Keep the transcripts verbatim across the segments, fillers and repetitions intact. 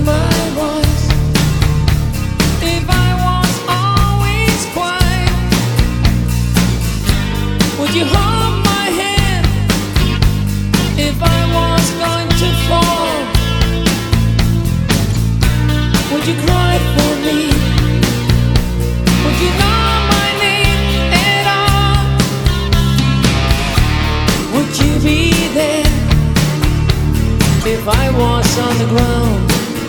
my voice if I was always quiet? Would you hold my hand if I was going to fall? Would you cry for me? Would you know my name at all? Would you be there if I was on the ground?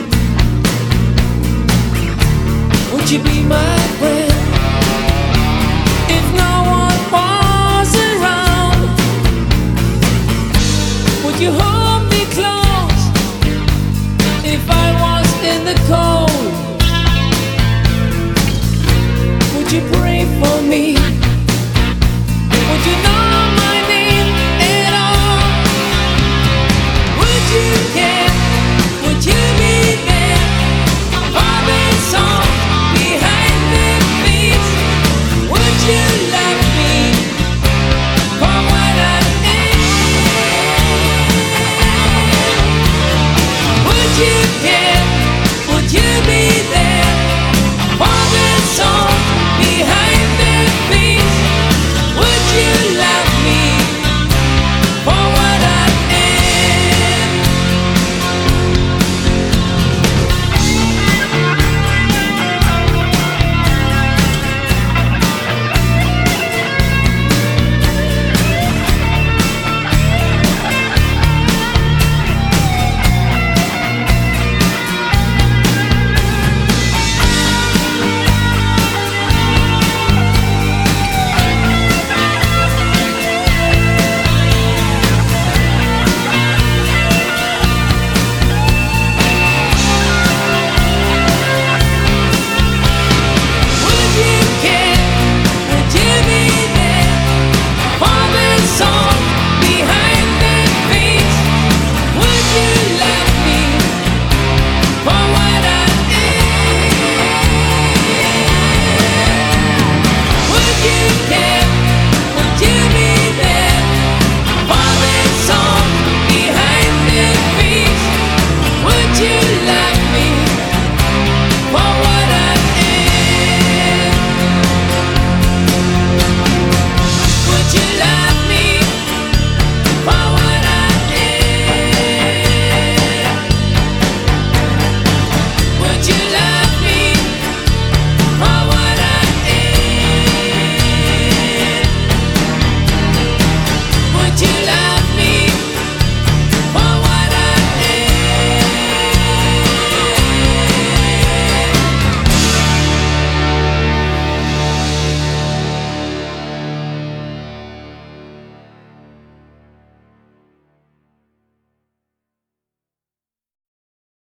Would you be my friend if no one was around? Would you hold